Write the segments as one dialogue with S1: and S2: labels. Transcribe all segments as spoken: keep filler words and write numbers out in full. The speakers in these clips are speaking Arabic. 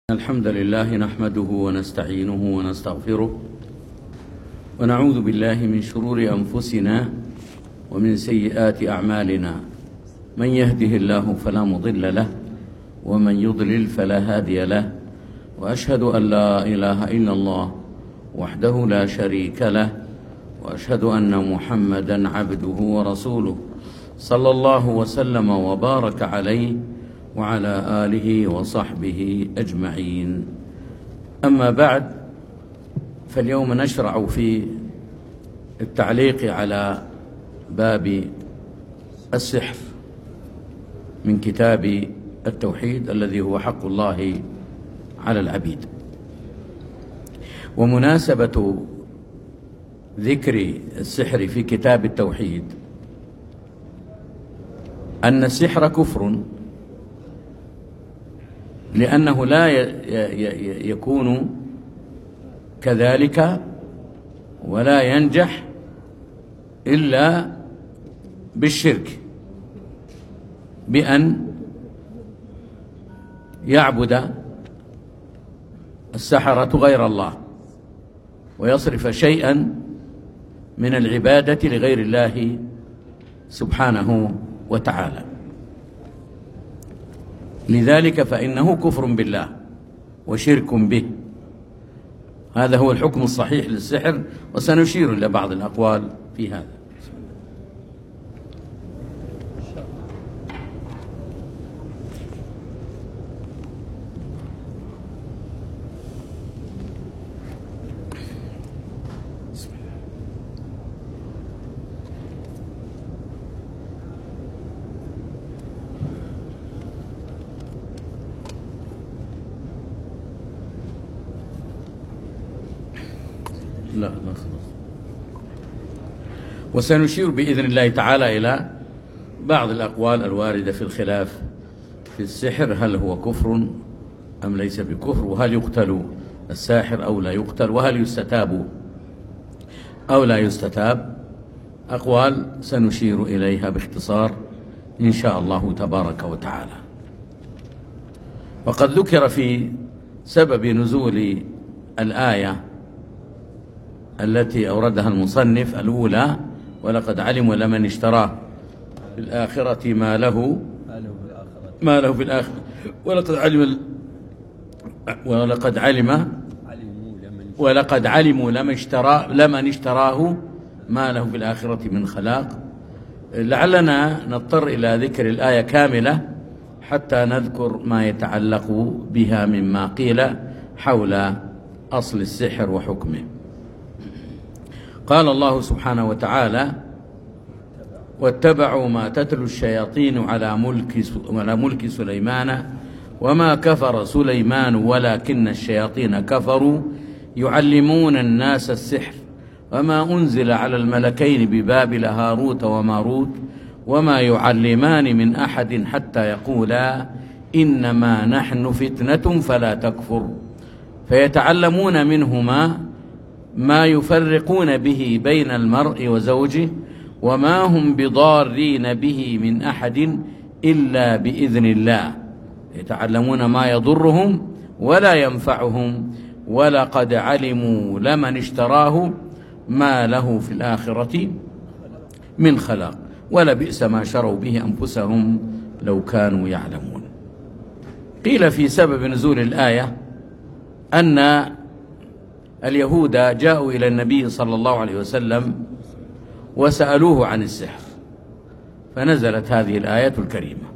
S1: الحمد لله نحمده ونستعينه ونستغفره ونعوذ بالله من شرور أنفسنا ومن سيئات أعمالنا. من يهده الله فلا مضل له ومن يضلل فلا هادي له، وأشهد أن لا إله إلا الله وحده لا شريك له، وأشهد أن محمدا عبده ورسوله صلى الله وسلم وبارك عليه وعلى آله وصحبه أجمعين. أما بعد، فاليوم نشرع في التعليق على باب السحر من كتاب التوحيد الذي هو حق الله على العبيد. ومناسبة ذكر السحر في كتاب التوحيد أن السحر كفر، لأنه لا يكون كذلك ولا ينجح إلا بالشرك، بأن يعبد السحرة غير الله ويصرف شيئا من العبادة لغير الله سبحانه وتعالى. لذلك فإنه كفر بالله وشرك به. هذا هو الحكم الصحيح للسحر، وسنشير إلى بعض الأقوال في هذا. لا لا خلاص. وسنشير بإذن الله تعالى إلى بعض الأقوال الواردة في الخلاف في السحر، هل هو كفر أم ليس بكفر، وهل يقتل الساحر أو لا يقتل، وهل يستتاب أو لا يستتاب. أقوال سنشير إليها باختصار إن شاء الله تبارك وتعالى. وقد ذكر في سبب نزول الآية التي أوردها المصنف الأولى: ولقد علموا لمن اشتراه في الآخرة ما له ما له في الآخرة ولقد علم ولقد علم ولقد علموا لمن اشتراه لمن اشتراه ما له في الآخرة من خلاق. لعلنا نضطر إلى ذكر الآية كاملة حتى نذكر ما يتعلق بها مما قيل حول أصل السحر وحكمه. قال الله سبحانه وتعالى: واتبعوا ما تتلو الشياطين على ملك على ملك سليمان وما كفر سليمان ولكن الشياطين كفروا يعلمون الناس السحر وما أنزل على الملكين ببابل هاروت وماروت وما يعلمان من أحد حتى يقولا إنما نحن فتنة فلا تكفر فيتعلمون منهما ما يفرقون به بين المرء وزوجه وما هم بضارين به من أحد إلا بإذن الله يتعلمون ما يضرهم ولا ينفعهم ولقد علموا لمن اشتراه ما له في الآخرة من خلاق ولبئس ما شروا به أنفسهم لو كانوا يعلمون. قيل في سبب نزول الآية أن اليهود جاءوا إلى النبي صلى الله عليه وسلم وسألوه عن السحر، فنزلت هذه الآية الكريمة.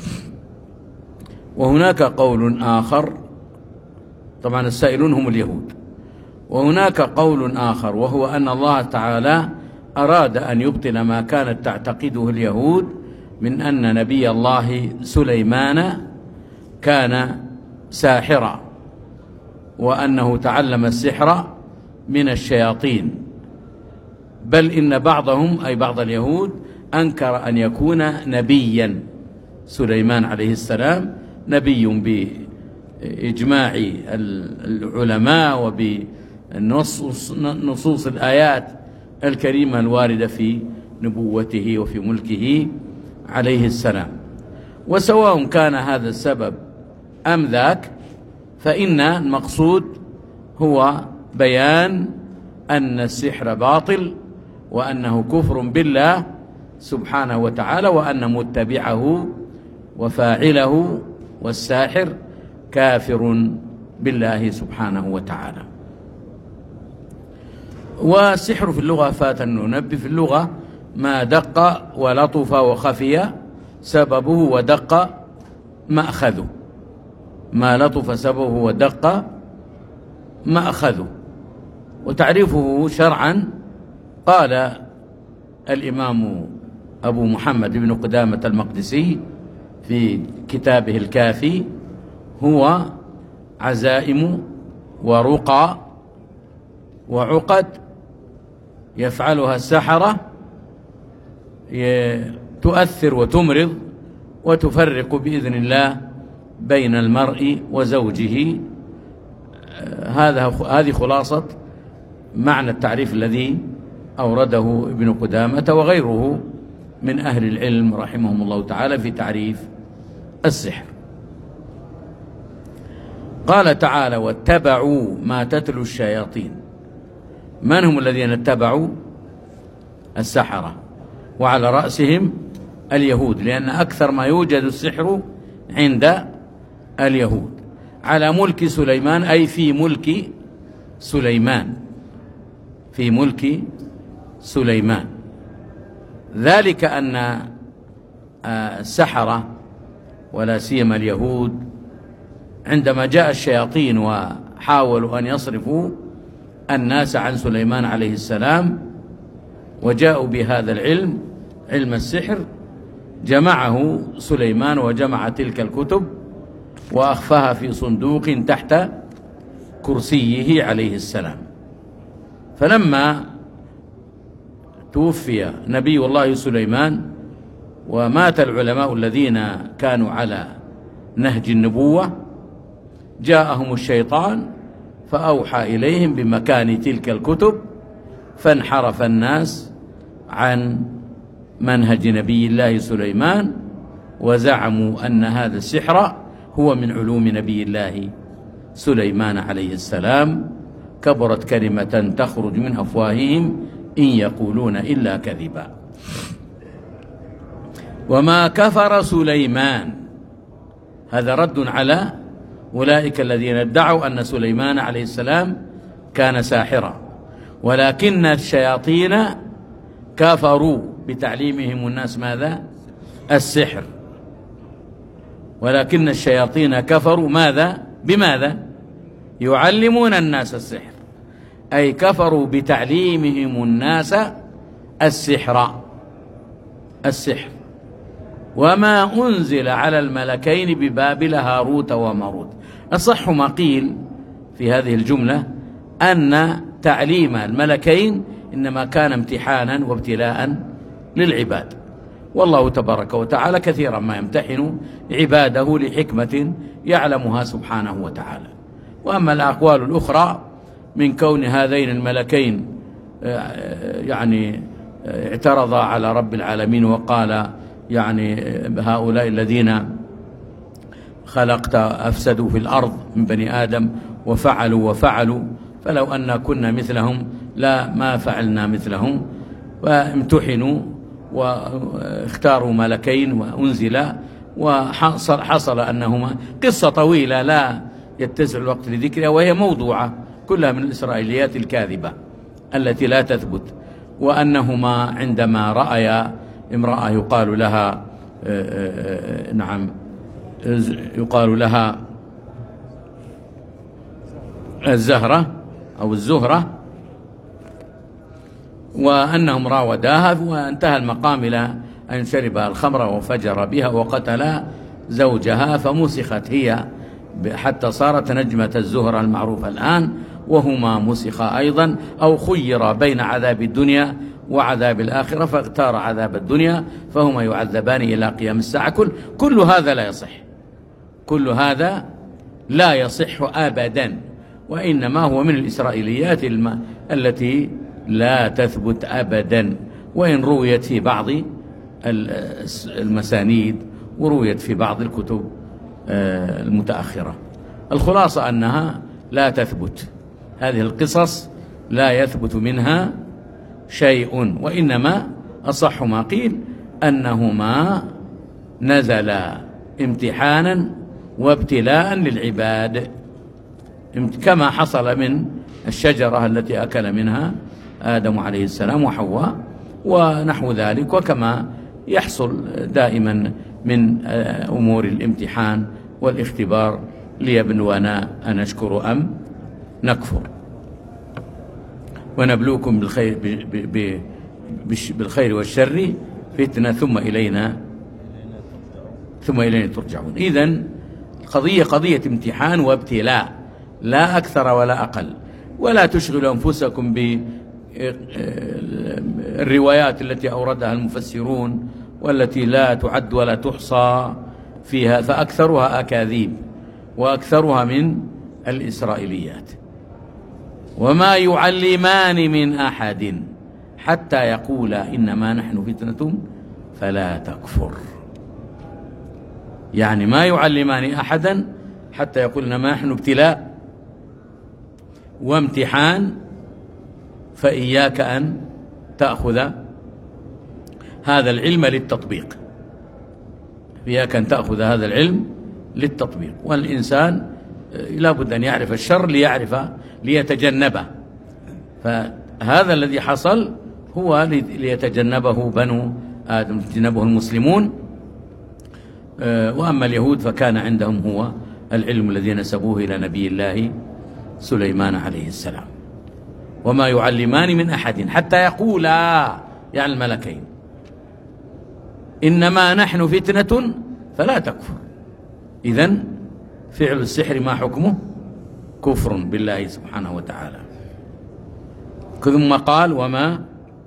S1: وهناك قول آخر، طبعا السائلون هم اليهود، وهناك قول آخر وهو أن الله تعالى أراد أن يبطل ما كانت تعتقده اليهود من أن نبي الله سليمان كان ساحرا وأنه تعلم السحر من الشياطين، بل إن بعضهم أي بعض اليهود أنكر أن يكون نبيا. سليمان عليه السلام نبي بإجماع العلماء وبنصوص الآيات الكريمة الواردة في نبوته وفي ملكه عليه السلام. وسواء كان هذا السبب أم ذاك، فإن المقصود هو بيان أن السحر باطل، وأنه كفر بالله سبحانه وتعالى، وأن متبعه وفاعله والساحر كافر بالله سبحانه وتعالى. والسحر في اللغة فات أن ننبه، في اللغة ما دق ولطف وخفي سببه ودق مأخذه، ما لطف سببه ودق مأخذه. وتعريفه شرعا قال الإمام أبو محمد بن قدامة المقدسي في كتابه الكافي: هو عزائم ورقى وعقد يفعلها السحرة تؤثر وتمرض وتفرق بإذن الله بين المرء وزوجه. هذا هذه خلاصة معنى التعريف الذي أورده ابن قدامة وغيره من أهل العلم رحمهم الله تعالى في تعريف السحر. قال تعالى: واتبعوا ما تتلو الشياطين. من هم الذين اتبعوا؟ السحرة، وعلى رأسهم اليهود، لأن أكثر ما يوجد السحر عند اليهود. على ملك سليمان، أي في ملك سليمان، في ملك سليمان. ذلك أن السحرة ولا سيما اليهود عندما جاء الشياطين وحاولوا أن يصرفوا الناس عن سليمان عليه السلام وجاءوا بهذا العلم، علم السحر، جمعه سليمان وجمع تلك الكتب وأخفاها في صندوق تحت كرسيه عليه السلام. فلما توفي نبي الله سليمان ومات العلماء الذين كانوا على نهج النبوة، جاءهم الشيطان فأوحى إليهم بمكان تلك الكتب، فانحرف الناس عن منهج نبي الله سليمان وزعموا أن هذا السحر هو من علوم نبي الله سليمان عليه السلام. كبرت كلمة تخرج من أفواههم إن يقولون إلا كذبا. وما كفر سليمان، هذا رد على أولئك الذين ادعوا أن سليمان عليه السلام كان ساحرا، ولكن الشياطين كفروا بتعليمهم الناس ماذا؟ السحر. ولكن الشياطين كفروا ماذا؟ بماذا؟ يعلمون الناس السحر، أي كفروا بتعليمهم الناس السحر السحر وما أنزل على الملكين ببابل هاروت وماروت. أصح ما قيل في هذه الجملة أن تعليم الملكين إنما كان امتحانا وابتلاء للعباد، والله تبارك وتعالى كثيرا ما يمتحن عباده لحكمة يعلمها سبحانه وتعالى. وأما الأقوال الأخرى من كون هذين الملكين يعني اعترضا على رب العالمين وقال يعني هؤلاء الذين خلقت أفسدوا في الأرض من بني آدم وفعلوا وفعلوا، فلو أن كنا مثلهم لا ما فعلنا مثلهم، وامتحنوا واختاروا ملكين وأنزلا، وحصل حصل أنهما قصة طويلة لا يتسع الوقت لذكرها، وهي موضوعة كلها من الإسرائيليات الكاذبة التي لا تثبت. وأنهما عندما رأيا امرأة يقال لها نعم يقال لها الزهرة أو الزهرة، وأنهم راوداها، وانتهى المقام إلى أن شرب الخمر وفجر بها وقتل زوجها، فمسخت هي حتى صارت نجمة الزهرة المعروفة الآن، وهما مسخا أيضا، أو خير بين عذاب الدنيا وعذاب الآخرة فاختار عذاب الدنيا، فهما يعذبان إلى قيام الساعة. كل, كل هذا لا يصح، كل هذا لا يصح أبدا، وإنما هو من الإسرائيليات الم... التي لا تثبت أبدا، وإن رويت في بعض المسانيد ورويت في بعض الكتب المتأخرة. الخلاصة أنها لا تثبت، هذه القصص لا يثبت منها شيء، وإنما أصح ما قيل أنهما نزلا امتحانا وابتلاء للعباد، كما حصل من الشجرة التي أكل منها آدم عليه السلام وحواء ونحو ذلك، وكما يحصل دائما من أمور الامتحان والاختبار ليبلونا أنشكر أم نكفر. ونبلوكم بالخير, بالخير والشر فتنة ثم إلينا ثم إلينا ترجعون. إذن القضية قضية امتحان وابتلاء لا أكثر ولا أقل، ولا تشغلوا أنفسكم بالروايات التي أوردها المفسرون والتي لا تعد ولا تحصى فيها، فأكثرها أكاذيب وأكثرها من الإسرائيليات. وما يعلمان من أحد حتى يقولا إنما نحن فتنة فلا تكفر، يعني ما يعلمان أحدا حتى يقول إنما نحن ابتلاء وامتحان، فإياك أن تأخذ هذا العلم للتطبيق، إياك أن تأخذ هذا العلم للتطبيق. والإنسان لا بد أن يعرف الشر ليعرف ليتجنبه، فهذا الذي حصل هو ليتجنبه بنو آدم، يتجنبه المسلمون. وأما اليهود فكان عندهم هو العلم الذي نسبوه إلى نبي الله سليمان عليه السلام. وما يعلمان من أحد حتى يقولا، يعني الملكين، إنما نحن فتنة فلا تكفر. إذن فعل السحر ما حكمه؟ كفر بالله سبحانه وتعالى. ثم قال وما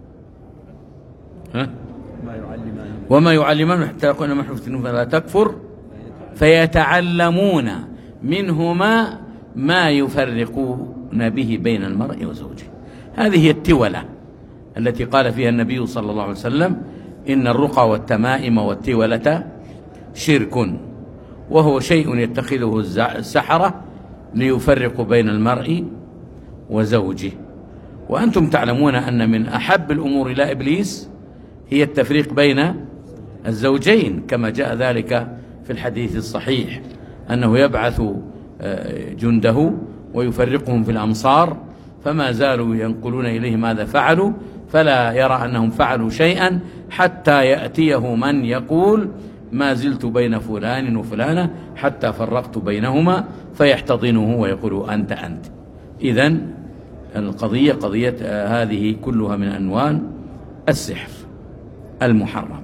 S1: ها وما يعلمان حتى يقولون نحن فتنة فلا تكفر فيتعلمون منهما ما يفرقون به بين المرء وزوجه. هذه هي التولة التي قال فيها النبي صلى الله عليه وسلم إن الرقى والتمائم والتولة شرك، وهو شيء يتخذه السحرة ليفرقوا بين المرء وزوجه. وأنتم تعلمون أن من أحب الأمور إلى إبليس هي التفريق بين الزوجين، كما جاء ذلك في الحديث الصحيح أنه يبعث جنده ويفرقهم في الأمصار، فما زالوا ينقلون إليه ماذا فعلوا، فلا يرى أنهم فعلوا شيئا حتى يأتيه من يقول ما زلت بين فلان وفلانة حتى فرقت بينهما، فيحتضنه ويقول أنت أنت. إذن القضية قضية هذه كلها من أنواع السحر المحرم.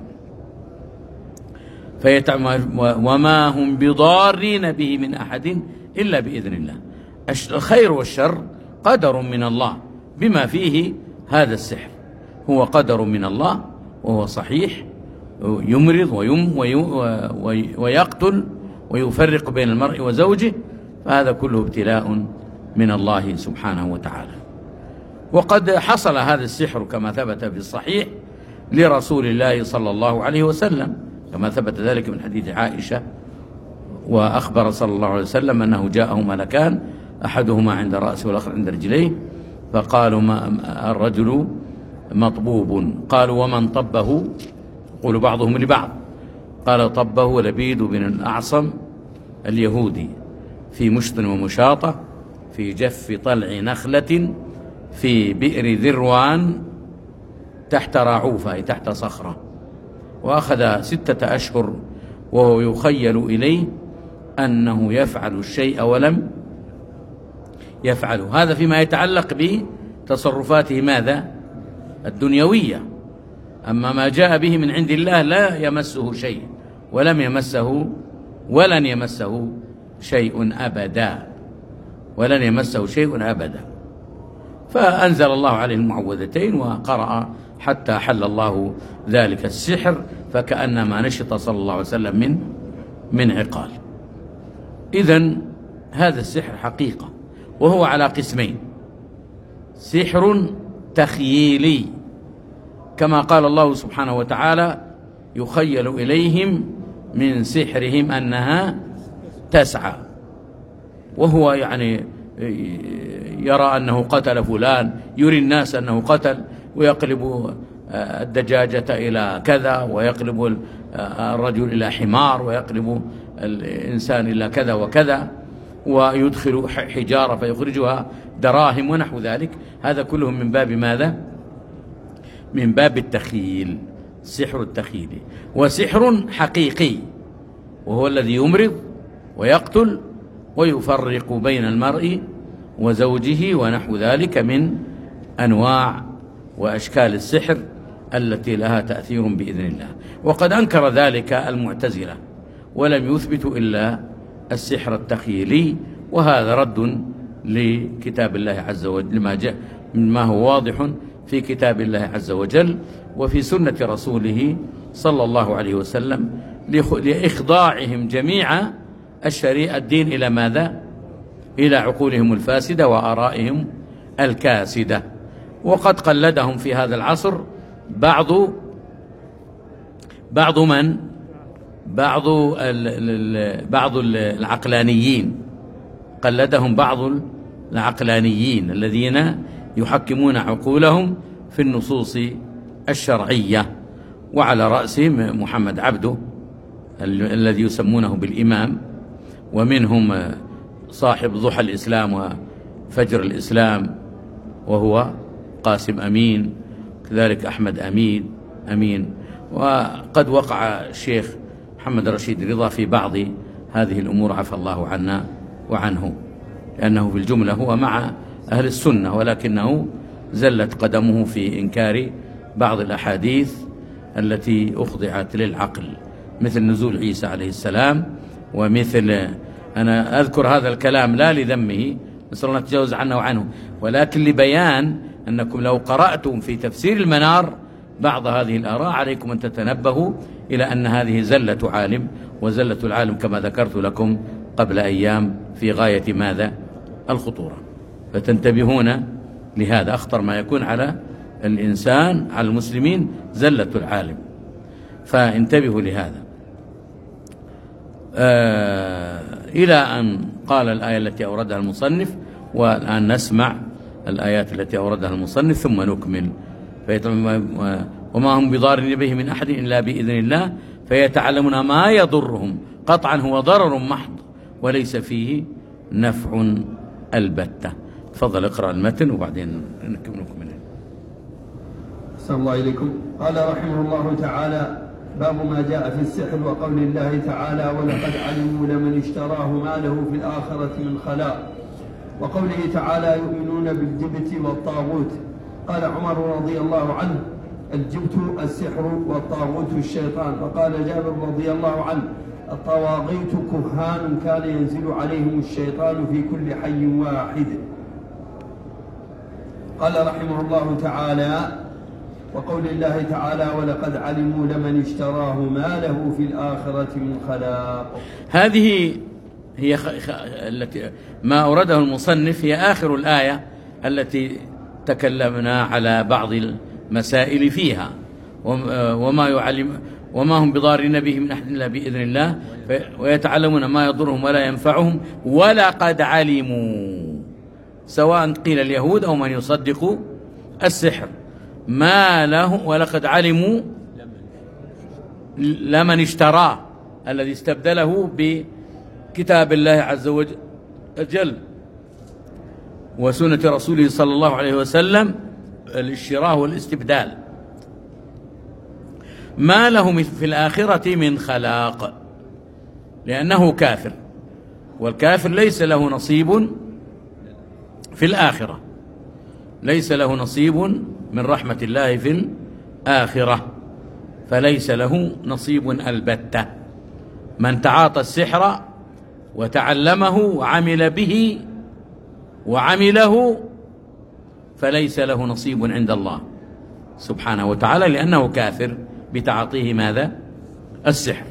S1: وما هم بضارين به من أحد إلا بإذن الله. الخير والشر قدر من الله، بما فيه هذا السحر هو قدر من الله، وهو صحيح، يمرض ويم ويقتل ويفرق بين المرء وزوجه، فهذا كله ابتلاء من الله سبحانه وتعالى. وقد حصل هذا السحر كما ثبت في الصحيح لرسول الله صلى الله عليه وسلم، كما ثبت ذلك من حديث عائشة، وأخبر صلى الله عليه وسلم أنه جاءه ملكان أحدهما عند رأسه والآخر عند رجليه، فقالوا ما الرجل مطبوب، قالوا ومن طبه؟ يقول بعضهم لبعض، قال طبه لبيد بن الأعصم اليهودي في مشط ومشاطة في جف طلع نخلة في بئر ذروان تحت راعوفة، أي تحت صخرة، وأخذ ستة أشهر وهو يخيل إليه أنه يفعل الشيء ولم يفعله. هذا فيما يتعلق بتصرفاته ماذا؟ الدنيوية. أما ما جاء به من عند الله لا يمسه شيء، ولم يمسه ولن يمسه شيء أبدا، ولن يمسه شيء أبدا. فأنزل الله عليه المعوذتين وقرأ حتى حل الله ذلك السحر، فكأنما نشط صلى الله عليه وسلم من من عقال. إذن هذا السحر حقيقة، وهو على قسمين: سحر تخييلي كما قال الله سبحانه وتعالى يخيل إليهم من سحرهم أنها تسعى، وهو يعني يرى أنه قتل فلان، يري الناس أنه قتل، ويقلب الدجاجة إلى كذا، ويقلب الرجل إلى حمار، ويقلب الإنسان إلى كذا وكذا، ويدخل حجارة فيخرجها دراهم ونحو ذلك. هذا كله من باب ماذا؟ من باب التخيل، سحر التخيل. وسحر حقيقي وهو الذي يمرض ويقتل ويفرق بين المرء وزوجه ونحو ذلك من أنواع وأشكال السحر التي لها تأثير بإذن الله. وقد أنكر ذلك المعتزلة ولم يثبتوا إلا السحر التخيلي، وهذا رد لكتاب الله عز وجل، لما جاء مما هو واضح في كتاب الله عز وجل وفي سنة رسوله صلى الله عليه وسلم، لإخضاعهم جميع الشريعة الدين إلى ماذا؟ إلى عقولهم الفاسدة وآرائهم الكاسدة. وقد قلدهم في هذا العصر بعض بعض من بعض بعض العقلانيين، قلدهم بعض العقلانيين الذين يحكمون عقولهم في النصوص الشرعية، وعلى رأسهم محمد عبده الذي يسمونه بالإمام، ومنهم صاحب ضحى الإسلام وفجر الإسلام وهو قاسم أمين، كذلك أحمد أمين أمين وقد وقع الشيخ محمد رشيد رضا في بعض هذه الأمور، عفى الله عنا وعنه، لأنه في الجملة هو مع أهل السنة، ولكنه زلت قدمه في إنكار بعض الأحاديث التي أخضعت للعقل، مثل نزول عيسى عليه السلام، ومثل، أنا أذكر هذا الكلام لا لذمه، نسأل الله نتجاوز عنه وعنه، ولكن لبيان أنكم لو قرأتم في تفسير المنار بعض هذه الآراء عليكم أن تتنبهوا إلى أن هذه زلة عالم، وزلة العالم كما ذكرت لكم قبل أيام في غاية ماذا؟ الخطورة. فتنتبهون لهذا، أخطر ما يكون على الإنسان على المسلمين زلة العالم، فانتبهوا لهذا. آه إلى أن قال الآية التي أوردها المصنف، والآن نسمع الآيات التي أوردها المصنف ثم نكمل. وما هم بضارين به من أحد إلا بإذن الله فيتعلمون ما يضرهم، قطعا هو ضرر محض وليس فيه نفع البتة. تفضل اقرأ المتن وبعدين نكمل.
S2: أحسن الله إليكم. قال رحمه الله تعالى: باب ما جاء في السحر وقول الله تعالى: ولقد علموا لمن اشتراه ما له في الآخرة من خلاق، وقوله تعالى: يؤمنون بالجبت والطاغوت. قال عمر رضي الله عنه: الجبت السحر والطاغوت الشيطان. وقال جابر رضي الله عنه: الطواغيت كهان كان ينزل عليهم الشيطان في كل حي واحد. قال رحمه الله تعالى: وقول الله تعالى: ولقد علموا لمن اشتراه ما له في الآخرة من خلاق.
S1: هذه هي التي ما أورده المصنف، هي آخر الآية التي تكلمنا على بعض المسائل فيها. وما يعلم وما هم بضارين به من أحد إلا بإذن الله ويتعلمون ما يضرهم ولا ينفعهم ولقد علموا، سواء قيل اليهود أو من يصدق السحر، ما له ولقد علموا لمن اشتراه، الذي استبدله بكتاب الله عز وجل وسنة رسوله صلى الله عليه وسلم، الاشتراء والاستبدال. ما له في الآخرة من خلاق، لأنه كافر، والكافر ليس له نصيب في الآخرة، ليس له نصيب من رحمة الله في الآخرة، فليس له نصيب البتة. من تعاطى السحر وتعلمه وعمل به وعمله فليس له نصيب عند الله سبحانه وتعالى، لأنه كافر بتعاطيه ماذا؟ السحر.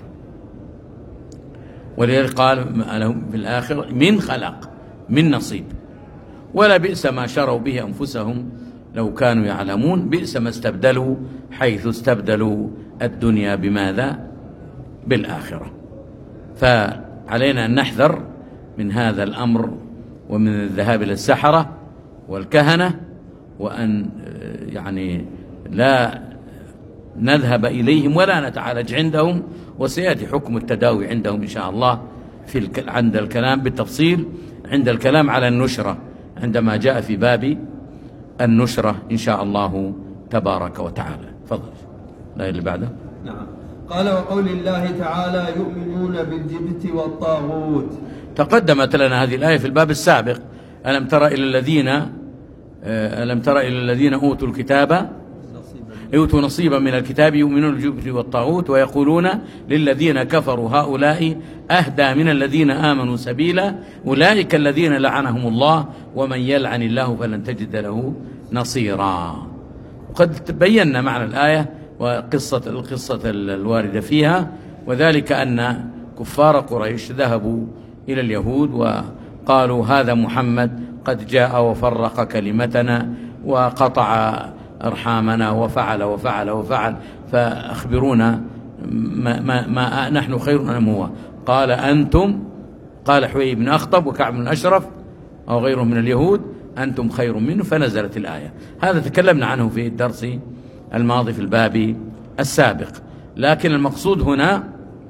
S1: ولذلك قال لهم في الآخرة من خلق، من نصيب. ولا بئس ما شروا به أنفسهم لو كانوا يعلمون، بئس ما استبدلوا، حيث استبدلوا الدنيا بماذا؟ بالآخرة. فعلينا أن نحذر من هذا الأمر ومن الذهاب إلى السحرة والكهنة، وأن يعني لا نذهب إليهم ولا نتعالج عندهم، وسيأتي حكم التداوي عندهم إن شاء الله في عند الكلام بالتفصيل عند الكلام على النشرة، عندما جاء في باب النشرة إن شاء الله تبارك وتعالى. تفضل الآية اللي بعده.
S2: نعم. قال وقول الله تعالى يؤمنون بالجبت والطاغوت.
S1: تقدمت لنا هذه الآية في الباب السابق. ألم تر إلى الذين ألم تر إلى الذين أوتوا الكتاب يؤتوا نصيبا من الكتاب يؤمنون بالجبت والطاغوت ويقولون للذين كفروا هؤلاء أهدى من الذين آمنوا سبيلا أولئك الذين لعنهم الله ومن يلعن الله فلن تجد له نصيرا. وقد بينا معنى الآية وقصة القصة الواردة فيها، وذلك أن كفار قريش ذهبوا إلى اليهود وقالوا هذا محمد قد جاء وفرق كلمتنا وقطع أرحامنا وفعل وفعل وفعل فأخبرونا ما, ما, ما نحن خير أم هو. قال أنتم، قال حوي بن أخطب وكعب بن أشرف أو غيرهم من اليهود أنتم خير منه، فنزلت الآية. هذا تكلمنا عنه في الدرس الماضي في الباب السابق، لكن المقصود هنا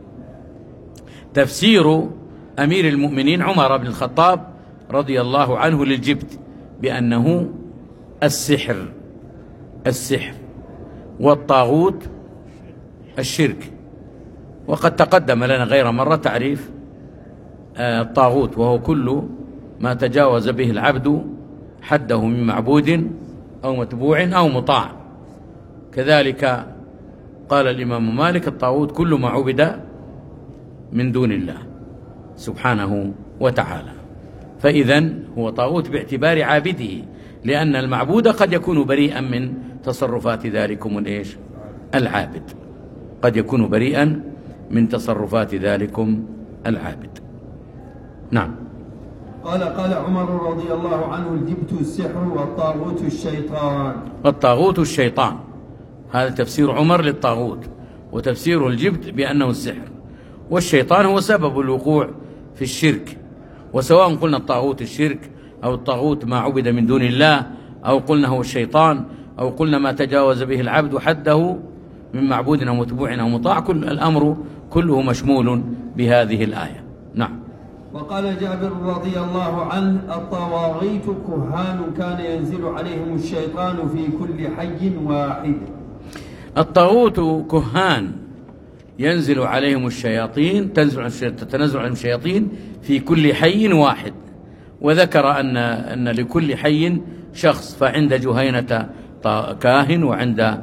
S1: تفسير أمير المؤمنين عمر بن الخطاب رضي الله عنه للجبت بأنه السحر السحر والطاغوت الشرك. وقد تقدم لنا غير مرة تعريف الطاغوت، وهو كل ما تجاوز به العبد حده من معبود أو متبوع أو مطاع. كذلك قال الإمام مالك الطاغوت كل ما عبد من دون الله سبحانه وتعالى، فإذن هو طاغوت باعتبار عابده، لأن المعبود قد يكون بريئا من تصرفات ذلكم الإيش العابد، قد يكون بريئا من تصرفات ذلكم العابد. نعم.
S2: قال قال عمر رضي الله عنه الجبت السحر والطاغوت الشيطان.
S1: الطاغوت الشيطان، هذا تفسير عمر للطاغوت، وتفسير الجبت بأنه السحر، والشيطان هو سبب الوقوع في الشرك. وسواء قلنا الطاغوت الشرك أو الطاغوت ما عبد من دون الله أو قلنا هو الشيطان أو قلنا ما تجاوز به العبد حده من معبود أو متبوع أو مطاع، كل الأمر كله مشمول بهذه الآية. نعم.
S2: وقال جابر رضي الله عنه الطواغيت كهان كان ينزل عليهم الشيطان في كل حي واحد.
S1: الطاغوت كهان ينزل عليهم الشياطين، تنزل تتنزل عليهم الشياطين في كل حي واحد. وذكر أن أن لكل حي شخص، فعند جهينة كاهن، وعند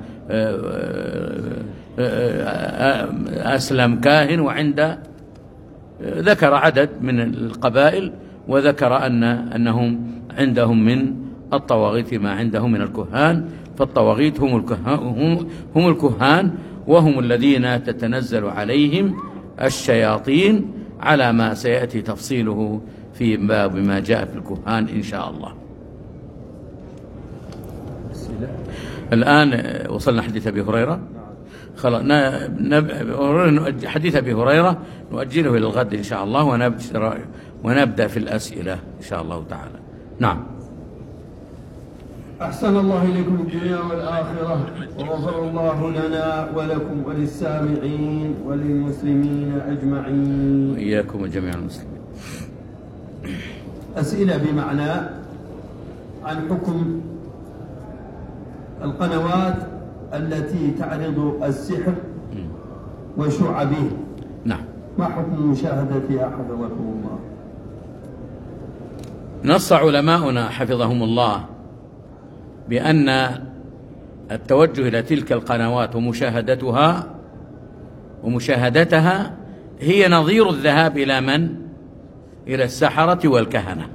S1: أسلم كاهن، وعند ذكر عدد من القبائل، وذكر أن أنهم عندهم من الطواغيت ما عندهم من الكهان. فالطواغيت هم الكهان, هم, هم الكهان وهم الذين تتنزل عليهم الشياطين، على ما سيأتي تفصيله في باب ما جاء في الكهان إن شاء الله. الآن وصلنا حديث أبي هريرة. خلاص، حديث أبي هريرة نؤجله إلى الغد إن شاء الله، ونبدأ في الأسئلة إن شاء الله تعالى. نعم.
S2: أحسن الله إليكم الدنيا والآخرة، وغفر الله لنا ولكم وللسامعين وللمسلمين أجمعين.
S1: وإياكم وجميع المسلمين.
S2: أسئلة بمعنى عن حكم القنوات التي تعرض السحر وشعبه.
S1: نعم.
S2: ما حكم مشاهدتها حفظكم الله؟
S1: نص علماؤنا حفظهم الله بأن التوجه إلى تلك القنوات ومشاهدتها ومشاهدتها هي نظير الذهاب إلى من؟ إلى السحرة والكهنة.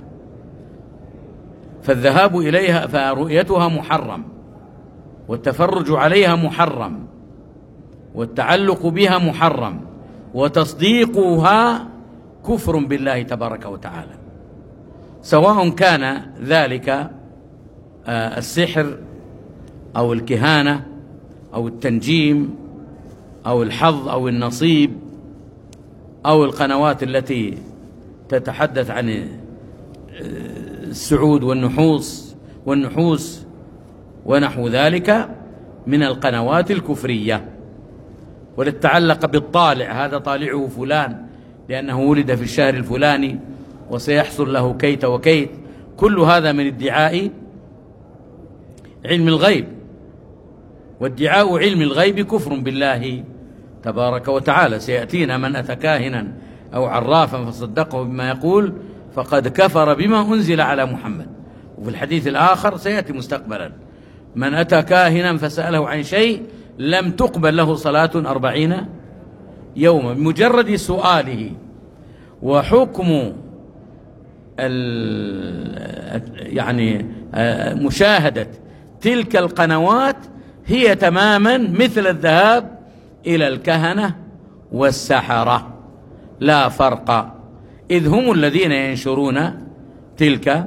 S1: فالذهاب إليها فرؤيتها محرم، والتفرج عليها محرم، والتعلق بها محرم، وتصديقها كفر بالله تبارك وتعالى، سواء كان ذلك السحر أو الكهانة أو التنجيم أو الحظ أو النصيب أو القنوات التي تتحدث عن السعود والنحوس والنحوس ونحو ذلك من القنوات الكفرية. ولتتعلق بالطالع، هذا طالعه فلان لأنه ولد في الشهر الفلاني وسيحصل له كيت وكيت، كل هذا من ادعاء علم الغيب، وادعاء علم الغيب كفر بالله تبارك وتعالى. سيأتينا من أتى كاهنا أو عرافا فصدقه بما يقول فقد كفر بما أنزل على محمد. وفي الحديث الآخر سيأتي مستقبلا: من أتى كاهنا فسأله عن شيء لم تقبل له صلاة أربعين يوما. بمجرد سؤاله. وحكم يعني مشاهدة تلك القنوات هي تماما مثل الذهاب إلى الكهنة والسحرة، لا فرق، إذ هم الذين ينشرون تلك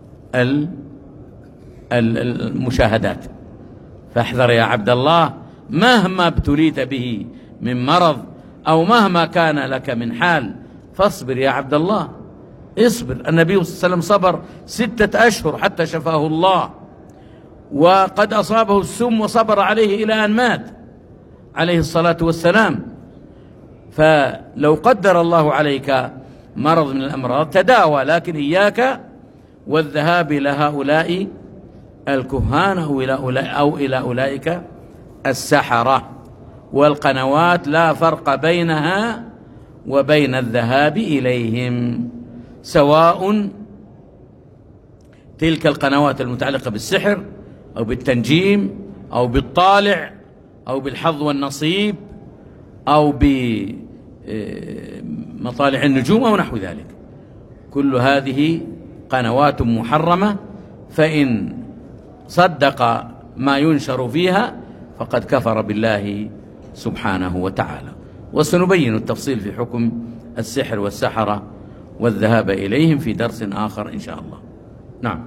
S1: المشاهدات. فاحذر يا عبد الله، مهما ابتليت به من مرض أو مهما كان لك من حال فاصبر يا عبد الله، اصبر. النبي صلى الله عليه وسلم صبر ستة أشهر حتى شفاه الله، وقد أصابه السم وصبر عليه إلى أن مات عليه الصلاة والسلام. فلو قدر الله عليك مرض من الأمراض تداوى، لكن إياك والذهاب إلى هؤلاء الكهان أو إلى أولئك, أو إلى أولئك السحرة. والقنوات لا فرق بينها وبين الذهاب إليهم، سواء تلك القنوات المتعلقة بالسحر أو بالتنجيم أو بالطالع أو بالحظ والنصيب أو بمطالع النجوم أو نحو ذلك، كل هذه قنوات محرمة. فإن صدق ما ينشر فيها فقد كفر بالله سبحانه وتعالى. وسنبين التفصيل في حكم السحر والسحرة والذهاب إليهم في درس آخر إن شاء الله. نعم.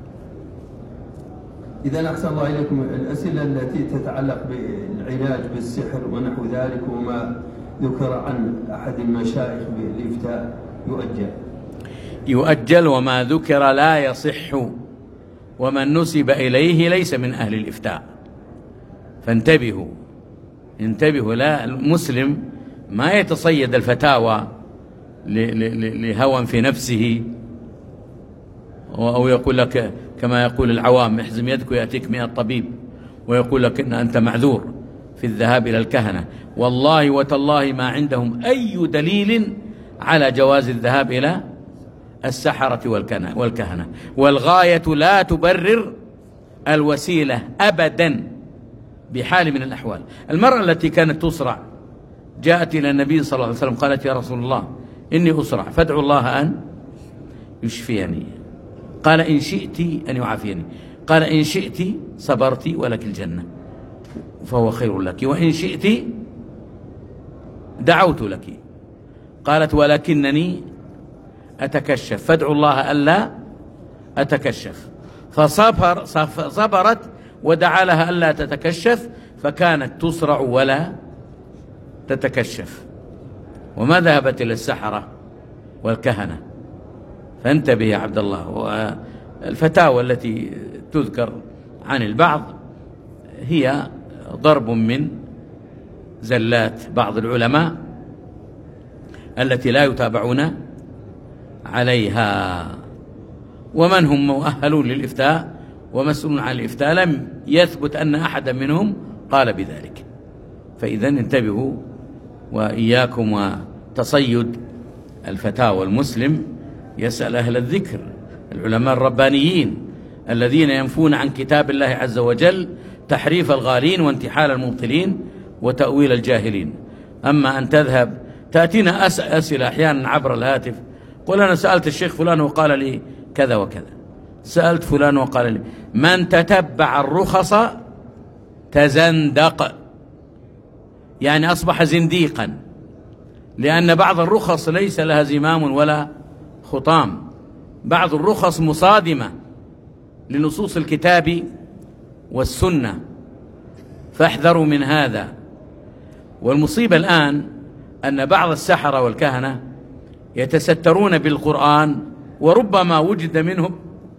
S2: إذا أحسن الله إليكم، الأسئلة التي تتعلق بالعلاج بالسحر ونحو ذلك وما ذكر عن أحد المشايخ بالإفتاء يؤجل
S1: يؤجل وما ذكر لا يصح، ومن نسب إليه ليس من أهل الإفتاء. فانتبهوا انتبهوا، لا، المسلم ما يتصيد الفتاوى لهوى في نفسه، أو يقول لك كما يقول العوام: احزم يدك ويأتيك مئة طبيب، ويقول لك إن أنت معذور في الذهاب إلى الكهنة. والله وتالله ما عندهم أي دليل على جواز الذهاب إلى السحرة والكهنة، والغاية لا تبرر الوسيلة أبدا بحال من الأحوال. المرأة التي كانت تصرع جاءت إلى النبي صلى الله عليه وسلم قالت: يا رسول الله إني أصرع فادعو الله أن يشفيني. قال: إن شئت أن يعافيني. قال: إن شئت صبرت ولك الجنة فهو خير لك، وإن شئت دعوت لك. قالت: ولكنني أتكشف فادعو الله ألا أتكشف. فصبر صبرت ودعا لها ألا تتكشف، فكانت تصرع ولا تتكشف، وما ذهبت إلى السحرة والكهنة. فانتبه يا عبد الله. والفتاوى التي تذكر عن البعض هي ضرب من زلات بعض العلماء التي لا يتابعون عليها، ومن هم مؤهلون للإفتاء ومسؤولون عن الإفتاء لم يثبت أن أحدا منهم قال بذلك. فإذا انتبهوا وإياكم وتصيد الفتاوى. المسلم يسأل أهل الذكر، العلماء الربانيين الذين ينفون عن كتاب الله عز وجل تحريف الغالين وانتحال المبطلين وتأويل الجاهلين. أما أن تذهب تأتينا أسئلة أحيانا عبر الهاتف: قل أنا سألت الشيخ فلان وقال لي كذا وكذا، سألت فلان وقال لي. من تتبع الرخص تزندق، يعني أصبح زنديقا، لأن بعض الرخص ليس لها زمام ولا خطام، بعض الرخص مصادمة لنصوص الكتاب والسنة، فاحذروا من هذا. والمصيبة الآن أن بعض السحرة والكهنة يتسترون بالقرآن، وربما وجد منهم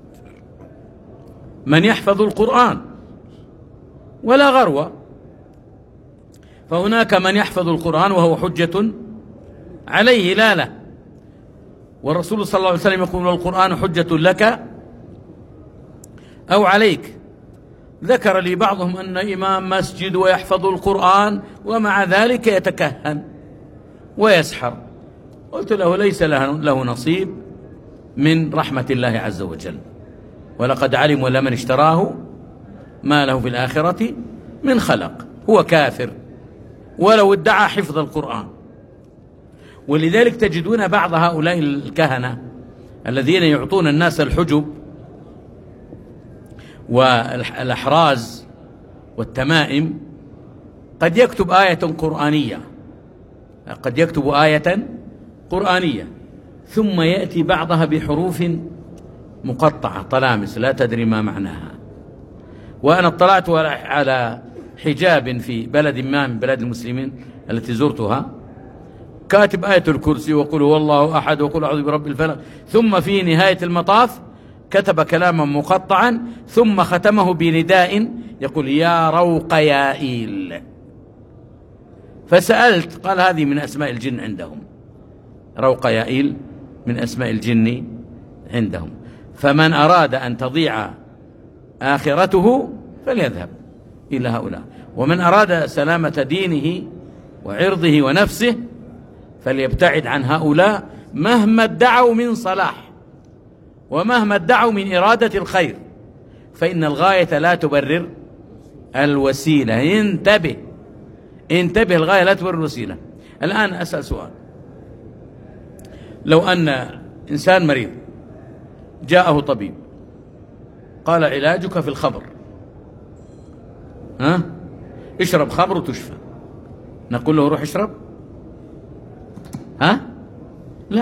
S1: من يحفظ القرآن ولا غروة، فهناك من يحفظ القرآن وهو حجة عليه لا له. والرسول صلى الله عليه وسلم يقول القرآن حجة لك أو عليك. ذكر لي بعضهم أن إمام مسجد ويحفظ القرآن ومع ذلك يتكهن ويسحر. قلت له ليس له نصيب من رحمة الله عز وجل، ولقد علموا لمن اشتراه ما له في الآخرة من خلق. هو كافر ولو ادعى حفظ القرآن. ولذلك تجدون بعض هؤلاء الكهنة الذين يعطون الناس الحجب والأحراز والتمائم قد يكتب آية قرآنية قد يكتب آية قرآنية ثم يأتي بعضها بحروف مقطعة طلامس لا تدري ما معناها. وأنا اطلعت على حجاب في بلد ما من بلاد المسلمين التي زرتها كاتب آية الكرسي وقل هو الله أحد وقل أعوذ برب الفلق، ثم في نهاية المطاف كتب كلاما مقطعا ثم ختمه بنداء يقول يا روق يا إيل. فسألت قال هذه من أسماء الجن عندهم، روق يا إيل من أسماء الجن عندهم. فمن أراد أن تضيع آخرته فليذهب إلى هؤلاء، ومن أراد سلامة دينه وعرضه ونفسه فليبتعد عن هؤلاء مهما ادعوا من صلاح ومهما ادعوا من إرادة الخير، فإن الغاية لا تبرر الوسيلة. انتبه انتبه الغاية لا تبرر الوسيلة. الآن أسأل سؤال، لو أن إنسان مريض جاءه طبيب قال علاجك في الخمر، ها اشرب خمر وتشفى، نقول له روح اشرب؟ ها لا،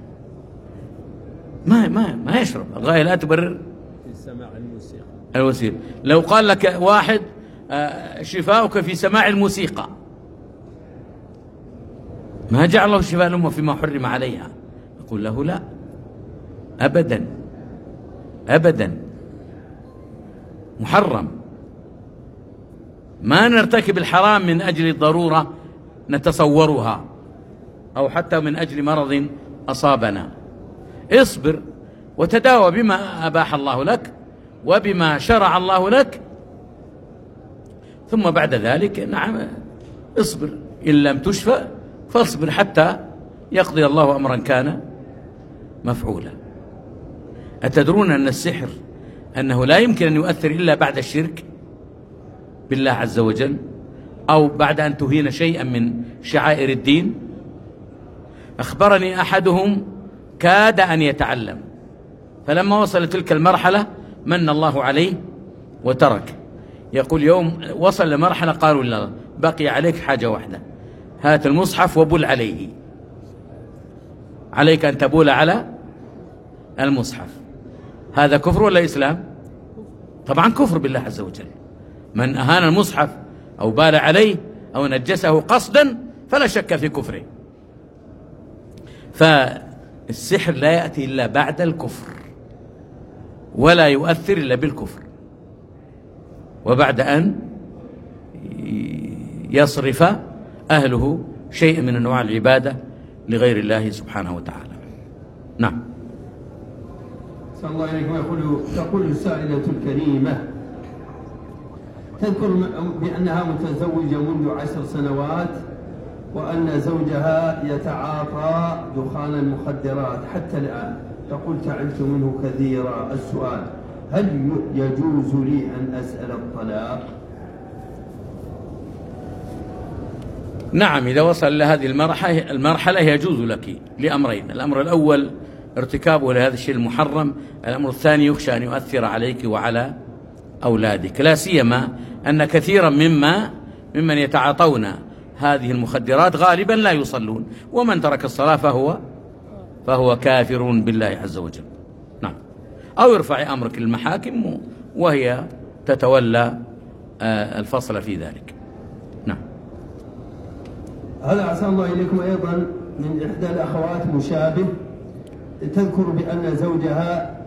S1: ما ما ما يشرب. الغاية لا تبرر
S3: سماع الموسيقى
S1: الوسيلة. لو قال لك واحد شفاؤك في سماع الموسيقى، ما جعل الله شفاء الأمة فيما حرم عليها، نقول له لا أبدا أبدا، محرم. ما نرتكب الحرام من أجل الضرورة نتصورها أو حتى من أجل مرض أصابنا. اصبر وتداوى بما أباح الله لك وبما شرع الله لك، ثم بعد ذلك نعم اصبر، إن لم تشفى فاصبر حتى يقضي الله أمرا كان مفعولا. أتدرون أن السحر أنه لا يمكن أن يؤثر إلا بعد الشرك بالله عز وجل أو بعد أن تهين شيئا من شعائر الدين؟ أخبرني أحدهم كاد أن يتعلم، فلما وصل تلك المرحلة من الله عليه وترك. يقول يوم وصل لمرحلة قالوا لا، بقي عليك حاجة واحدة، هات المصحف وبل عليه، عليك أن تبول على المصحف. هذا كفر ولا إسلام؟ طبعا كفر بالله عز وجل. من أهان المصحف أو بال عليه أو نجسه قصدا فلا شك في كفره. فالسحر لا يأتي إلا بعد الكفر ولا يؤثر إلا بالكفر، وبعد أن يصرف أهله شيء من أنواع العبادة لغير الله سبحانه وتعالى. نعم.
S2: صلى الله عليه وسلم يقول تقول السائلة الكريمة تذكر بأنها متزوجة منذ عشر سنوات وأن زوجها يتعاطى دخان المخدرات حتى الآن، تقول تعبت منه كثيرا. السؤال هل يجوز لي أن أسأل الطلاق؟
S1: نعم، إذا وصل لهذه المرحلة المرحلة يجوز لك لأمرين: الأمر الأول ارتكابه لهذا الشيء المحرم، الأمر الثاني يخشى أن يؤثر عليك وعلى أولادك، لا سيما أن كثيرا مما ممن يتعاطون هذه المخدرات غالبا لا يصلون، ومن ترك الصلاة فهو فهو كافر بالله عز وجل. نعم. أو يرفع أمرك للمحاكم وهي تتولى الفصل في ذلك. نعم.
S2: هذا أحسن الله إليكم. أيضا من إحدى الأخوات مشابه تذكر بأن زوجها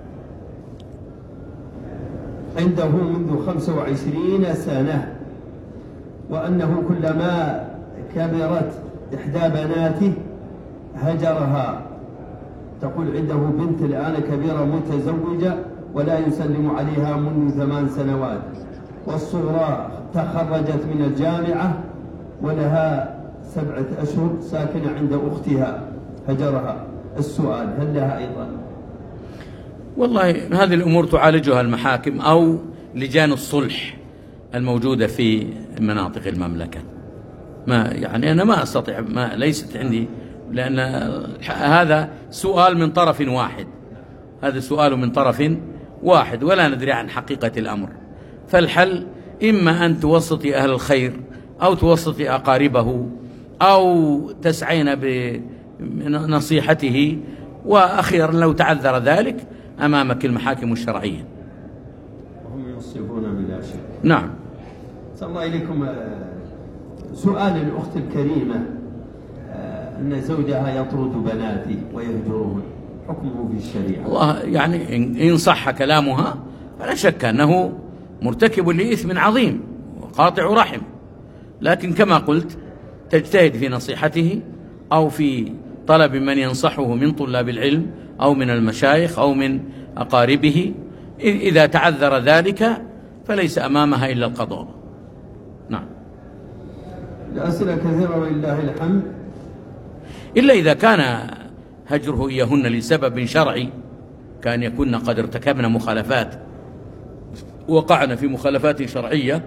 S2: عنده منذ خمس وعشرين سنة، وأنه كلما كبرت إحدى بناته هجرها. تقول عنده بنت الآن كبيرة متزوجة ولا يسلم عليها منذ ثمان سنوات، والصغرى تخرجت من الجامعة ولها سبعة أشهر ساكنة عند أختها هجرها. السؤال: هل لها أيضا؟
S1: والله هذه الأمور تعالجها المحاكم أو لجان الصلح الموجودة في مناطق المملكة. ما يعني أنا ما أستطيع، ما ليست عندي، لأن هذا سؤال من طرف واحد، هذا سؤال من طرف واحد ولا ندري عن حقيقة الأمر. فالحل إما أن توسطي أهل الخير أو توسطي أقاربه أو تسعين بنصيحته، وأخيرا لو تعذر ذلك أمامك المحاكم الشرعية.
S2: وهم ينصفون بلا شك.
S1: نعم.
S2: صلى الله إليكم. سؤال الأخت الكريمة أن زوجها يطرد بناتي ويهجرهن، حكمه في الشريعة؟
S1: الله يعني إن صح كلامها فلا شك أنه مرتكب لإثم عظيم وقاطع رحم، لكن كما قلت تجتهد في نصيحته أو في طلب من ينصحه من طلاب العلم أو من المشايخ أو من أقاربه. إذا تعذر ذلك فليس أمامها إلا القضاء. نعم.
S2: الأسئلة كثيرة ولله الحمد،
S1: إلا إذا كان هجره إياهن لسبب شرعي، كان يكون قد ارتكبنا مخالفات، وقعنا في مخالفات شرعية،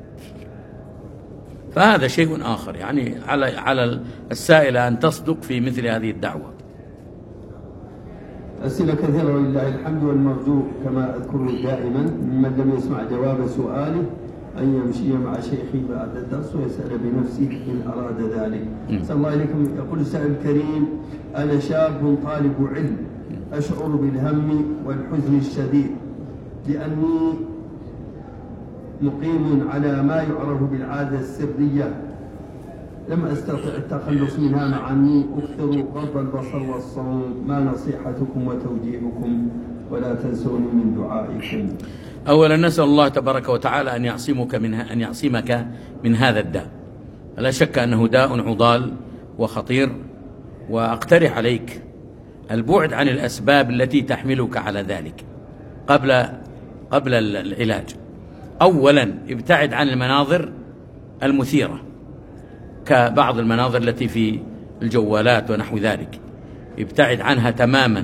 S1: فهذا شيء آخر. يعني على على السائلة أن تصدق في مثل هذه الدعوة.
S2: أسئلة كثيرة ولله الحمد، والمرجو كما أذكر دائما ممن لم يسمع جواب سؤاله أن يمشي مع شيخي بعد الدرس ويسأل بنفسه إن أراد ذلك. صلى الله عليكم. يقول السائل الكريم: أنا شاب طالب علم، أشعر بالهم والحزن الشديد لأني مقيم على ما يعرف بالعادة السرية، لم أستطع التخلص منها مع أني أكثر غض البصر والصوم. ما نصيحتكم وتوجيهكم؟ ولا تنسوني من دعائكم.
S1: أولا نسأل الله تبارك وتعالى أن يعصمك من أن يعصمك من هذا الداء. لا شك أنه داء عضال وخطير، وأقترح عليك البعد عن الأسباب التي تحملك على ذلك قبل قبل العلاج. أولا ابتعد عن المناظر المثيرة كبعض المناظر التي في الجوالات ونحو ذلك، ابتعد عنها تماما،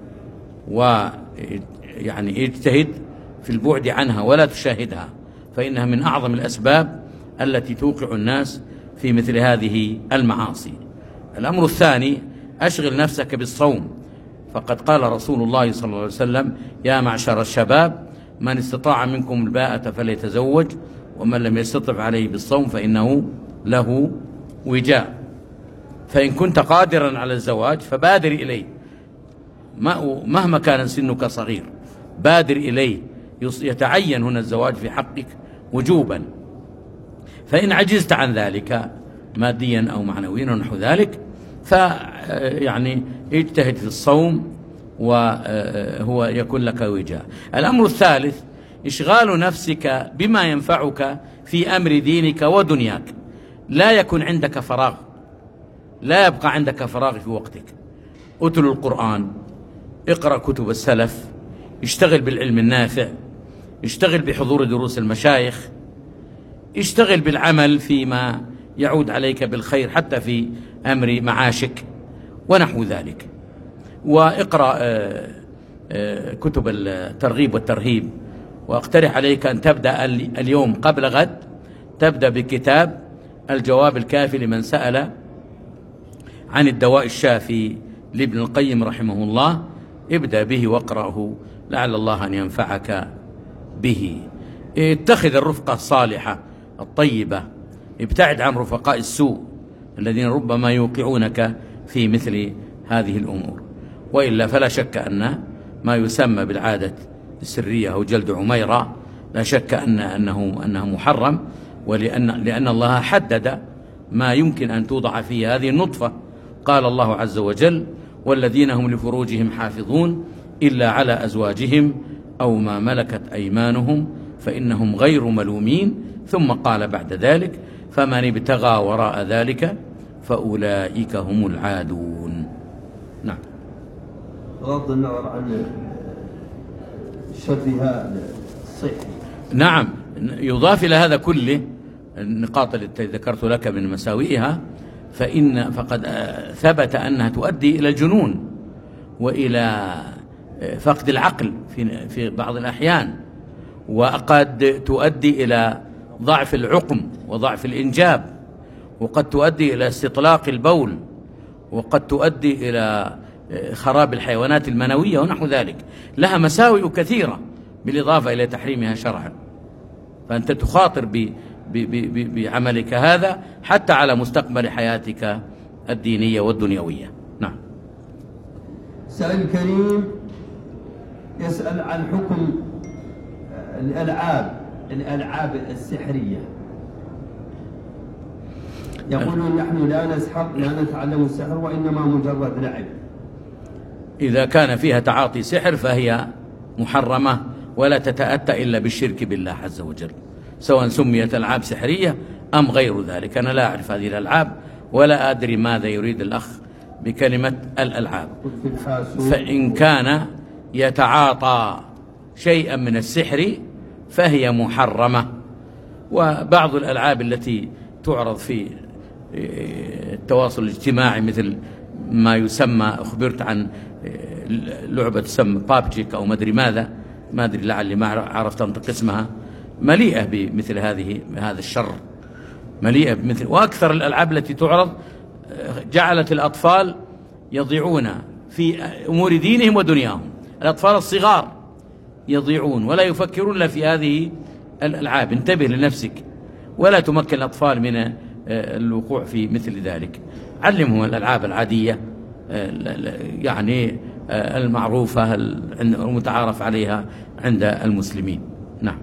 S1: ويعني اجتهد في البعد عنها ولا تشاهدها، فإنها من أعظم الأسباب التي توقع الناس في مثل هذه المعاصي. الأمر الثاني: أشغل نفسك بالصوم، فقد قال رسول الله صلى الله عليه وسلم: يا معشر الشباب من استطاع منكم الباءة فليتزوج، ومن لم يستطع عليه بالصوم فإنه له وجاء. فإن كنت قادرا على الزواج فبادر إليه، مهما كان سنك صغير بادر إليه، يتعين هنا الزواج في حقك وجوبا. فإن عجزت عن ذلك ماديا أو معنويا ونحو ذلك فيعني اجتهد في الصوم وهو يكون لك وجاء. الأمر الثالث: إشغال نفسك بما ينفعك في أمر دينك ودنياك. لا يكن عندك فراغ، لا يبقى عندك فراغ في وقتك. اتل القرآن، اقرأ كتب السلف، اشتغل بالعلم النافع، اشتغل بحضور دروس المشايخ، اشتغل بالعمل فيما يعود عليك بالخير حتى في أمر معاشك ونحو ذلك. واقرأ كتب الترغيب والترهيب. واقترح عليك أن تبدأ اليوم قبل غد، تبدأ بكتاب الجواب الكافي لمن سأل عن الدواء الشافي لابن القيم رحمه الله. ابدأ به واقرأه لعل الله أن ينفعك به. اتخذ الرفقة الصالحة الطيبة، ابتعد عن رفقاء السوء الذين ربما يوقعونك في مثل هذه الأمور. وإلا فلا شك أن ما يسمى بالعادة السرية أو جلد عميرة لا شك أن أنه أنه محرم، ولأن لأن الله حدد ما يمكن أن توضع فيه هذه النطفة، قال الله عز وجل: والذين هم لفروجهم حافظون إلا على أزواجهم أو ما ملكت أيمانهم فإنهم غير ملومين. ثم قال بعد ذلك: فمن ابتغى وراء ذلك فأولئك هم العادون. نعم.
S2: بغض النظر عن شرها الصحي.
S1: نعم، يضاف إلى هذا كله النقاط التي ذكرت لك من مساوئها، فإن فقد ثبت أنها تؤدي إلى الجنون وإلى فقد العقل في في بعض الأحيان، وقد تؤدي إلى ضعف العقم وضعف الإنجاب، وقد تؤدي إلى استطلاق البول، وقد تؤدي إلى خراب الحيوانات المنوية ونحو ذلك. لها مساوئ كثيرة بالإضافة إلى تحريمها شرعا. فأنت تخاطر ب بعملك هذا حتى على مستقبل حياتك الدينية والدنيوية. نعم.
S2: سائل الكريم يسأل عن حكم الألعاب الألعاب السحرية. يقولون: نحن لا نسحر، لا نتعلم السحر، وإنما مجرد لعب.
S1: إذا كان فيها تعاطي سحر فهي محرمة ولا تتأتى إلا بالشرك بالله عز وجل، سواء سميت ألعاب سحرية أم غير ذلك. أنا لا أعرف هذه الألعاب ولا أدري ماذا يريد الأخ بكلمة الألعاب. فإن كان يتعاطى شيئا من السحر فهي محرمة. وبعض الألعاب التي تعرض في التواصل الاجتماعي مثل ما يسمى، أخبرت عن لعبة تسمى بابجيك أو ما أدري ماذا، ما أدري لعلي ما عرفت أنطق اسمها، مليئة بمثل هذه هذا الشر، مليئة بمثل. وأكثر الألعاب التي تعرض جعلت الأطفال يضيعون في أمور دينهم ودنياهم. الأطفال الصغار يضيعون ولا يفكرون إلا في هذه الألعاب. انتبه لنفسك ولا تمكن الأطفال من الوقوع في مثل ذلك. علمهم الألعاب العادية يعني المعروفة المتعارف عليها عند المسلمين. نعم.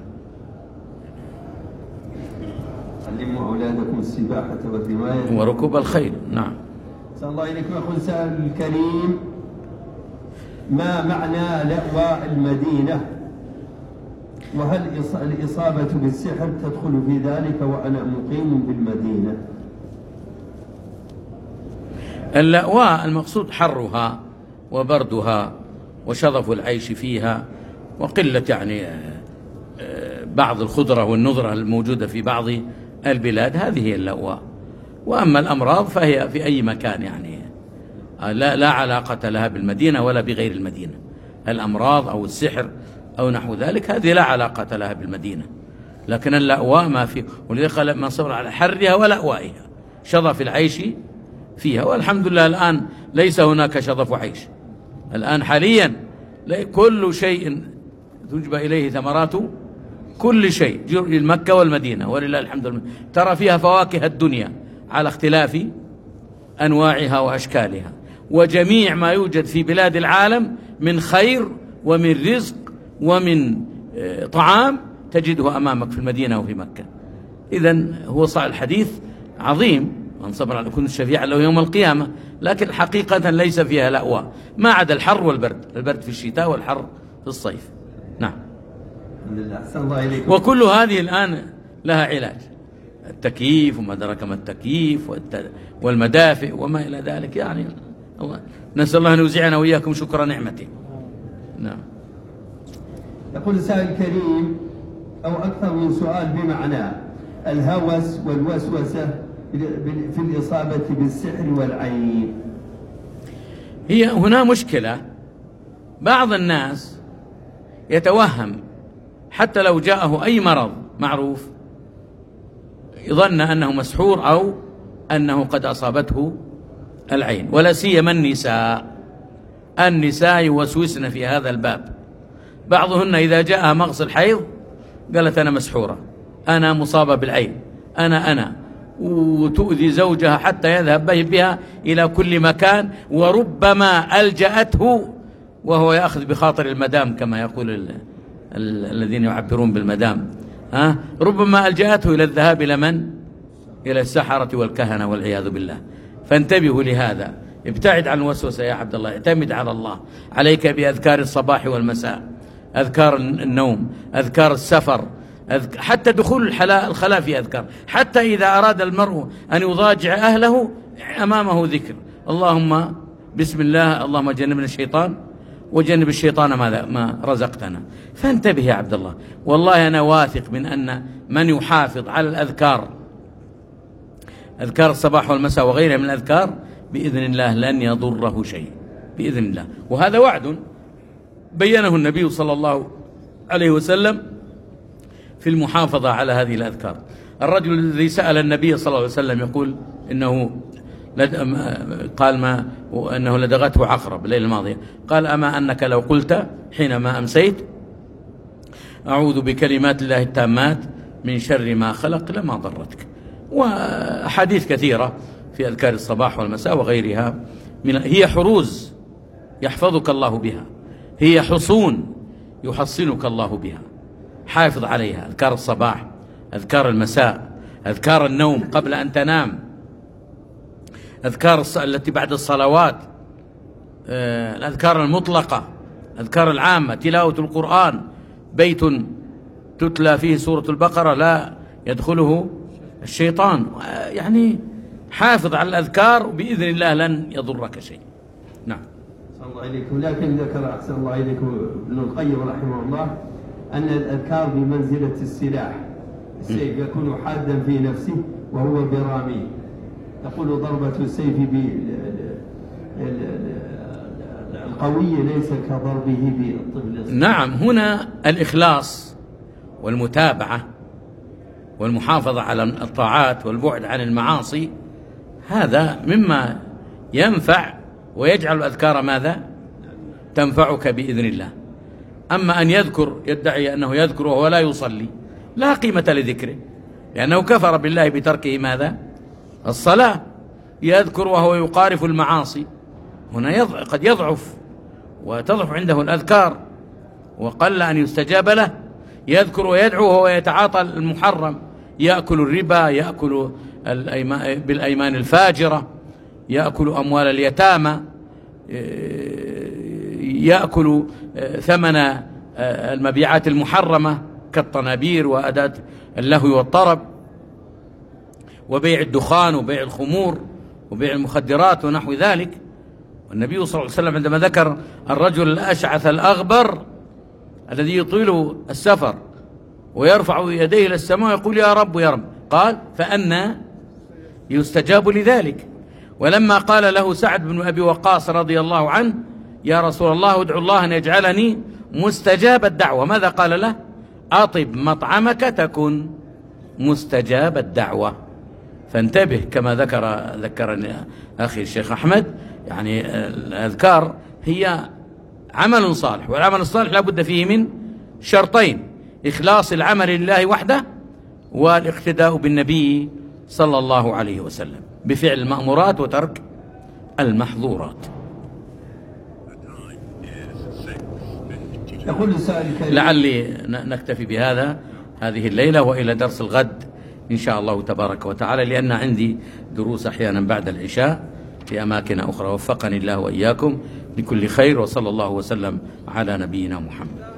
S2: علموا أولادكم السباحة والرماية
S1: وركوب الخيل. نعم.
S2: صلى الله إليكم. يقول سائل الكريم: ما معنى لأواء المدينة؟ وهل الإصابة بالسحر تدخل في ذلك وأنا مقيم بالمدينة؟
S1: اللأواء المقصود حرها وبردها وشظف العيش فيها وقلة يعني بعض الخضرة والنضرة الموجودة في بعض البلاد، هذه هي اللأواء. وأما الأمراض فهي في أي مكان، يعني لا, لا علاقة لها بالمدينة ولا بغير المدينة. الأمراض أو السحر أو نحو ذلك هذه لا علاقة لها بالمدينة، لكن اللأواء ما في. ولذلك قال: من صبر على حرها ولأوائها، شظف العيش فيها. والحمد لله الآن ليس هناك شظف عيش، الآن حاليا كل شيء تجبى إليه ثمرات كل شيء، المكة والمدينة ولله الحمد لله. ترى فيها فواكه الدنيا على اختلاف أنواعها وأشكالها، وجميع ما يوجد في بلاد العالم من خير ومن رزق ومن طعام تجده أمامك في المدينة وفي مكة. إذن هو صح الحديث عظيم: من صبر على كل شفيعا له يوم القيامة. لكن حقيقة ليس فيها لأواء ما عدا الحر والبرد، البرد في الشتاء والحر في الصيف. نعم. وكل هذه الآن لها علاج، التكييف وما أدراك ما التكييف والمدافئ وما إلى ذلك. يعني نسأل الله أن يوزعنا وإياكم شكر نعمته. نعم.
S2: يقول السائل الكريم: أو أكثر من سؤال بمعنى الهوس والوسوسة في الإصابة بالسحر والعين.
S1: هي هنا مشكلة، بعض الناس يتوهم حتى لو جاءه أي مرض معروف يظن أنه مسحور أو أنه قد أصابته العين، ولا سيما النساء. النساء يوسوسن في هذا الباب. بعضهن إذا جاءها مغص الحيض قالت: أنا مسحورة، أنا مصابة بالعين، أنا أنا وتؤذي زوجها حتى يذهب بها إلى كل مكان، وربما ألجأته وهو يأخذ بخاطر المدام كما يقول ال ال الذين يعبرون بالمدام، ها ربما ألجأته إلى الذهاب إلى من؟ إلى السحرة والكهنة والعياذ بالله. فانتبهوا لهذا. ابتعد عن الوسوسة يا عبد الله، اعتمد على الله، عليك بأذكار الصباح والمساء، أذكار النوم، أذكار السفر، أذك... حتى دخول الحلاء الخلاء في أذكار، حتى إذا أراد المرء أن يضاجع أهله أمامه ذكر، اللهم بسم الله، اللهم جنبنا الشيطان وجنب الشيطان ما, ما رزقتنا. فانتبه يا عبد الله، والله أنا واثق من أن من يحافظ على الأذكار، أذكار الصباح والمساء وغيرها من الأذكار، بإذن الله لن يضره شيء بإذن الله. وهذا وعد بينه النبي صلى الله عليه وسلم في المحافظة على هذه الأذكار. الرجل الذي سأل النبي صلى الله عليه وسلم يقول إنه لد... قال ما أنه لدغته عقرب الليلة الماضية، قال أما أنك لو قلت حينما أمسيت أعوذ بكلمات الله التامات من شر ما خلق لما ضرتك. وأحاديث كثيرة في أذكار الصباح والمساء وغيرها، من هي حروز يحفظك الله بها، هي حصون يحصنك الله بها، حافظ عليها. أذكار الصباح، أذكار المساء، أذكار النوم قبل أن تنام، أذكار التي بعد الصلوات، الأذكار المطلقة، أذكار العامة، تلاوة القرآن، بيت تتلى فيه سورة البقرة لا يدخله الشيطان. يعني حافظ على الأذكار وبإذن الله لن يضرك شيء. نعم.
S2: أحسن الله إليكم. لكن ذكر أحسن الله إليكم ابن القيم رحمه الله أن الأذكار بمنزلة السلاح، السيف يكون حادا في نفسه وهو برامي، يقول ضربة السيف القوي ليس كضربه بالطفل.
S1: نعم، هنا الإخلاص والمتابعة والمحافظة على الطاعات والبعد عن المعاصي، هذا مما ينفع ويجعل الأذكار ماذا؟ تنفعك بإذن الله. أما أن يذكر يدعي أنه يذكر وهو لا يصلي، لا قيمة لذكره، لأنه كفر بالله بتركه ماذا؟ الصلاة. يذكر وهو يقارف المعاصي، هنا يضع قد يضعف وتضعف عنده الأذكار وقل أن يستجاب له. يذكر ويدعو وهو يتعاطى المحرم، يأكل الربا، يأكل بالأيمان الفاجرة، يأكل أموال اليتامى، يأكل ثمن المبيعات المحرمة كالطنابير وأداة اللهو والطرب وبيع الدخان وبيع الخمور وبيع المخدرات ونحو ذلك. والنبي صلى الله عليه وسلم عندما ذكر الرجل الأشعث الأغبر الذي يطيل السفر ويرفع يديه إلى السماء يقول يا رب يا رب، قال فأنى يستجاب لذلك. ولما قال له سعد بن أبي وقاص رضي الله عنه يا رسول الله ادعو الله أن يجعلني مستجاب الدعوة، ماذا قال له؟ أطب مطعمك تكن مستجاب الدعوة. فانتبه كما ذكر ذكرني أخي الشيخ أحمد، يعني الأذكار هي عمل صالح، والعمل الصالح لا بد فيه من شرطين: إخلاص العمل لله وحده، والاقتداء بالنبي صلى الله عليه وسلم بفعل المأمورات وترك المحظورات. لعلي نكتفي بهذا هذه الليلة، وإلى درس الغد إن شاء الله تبارك وتعالى، لأن عندي دروس أحيانا بعد العشاء في أماكن أخرى. وفقني الله وإياكم لكل خير، وصلى الله وسلم على نبينا محمد.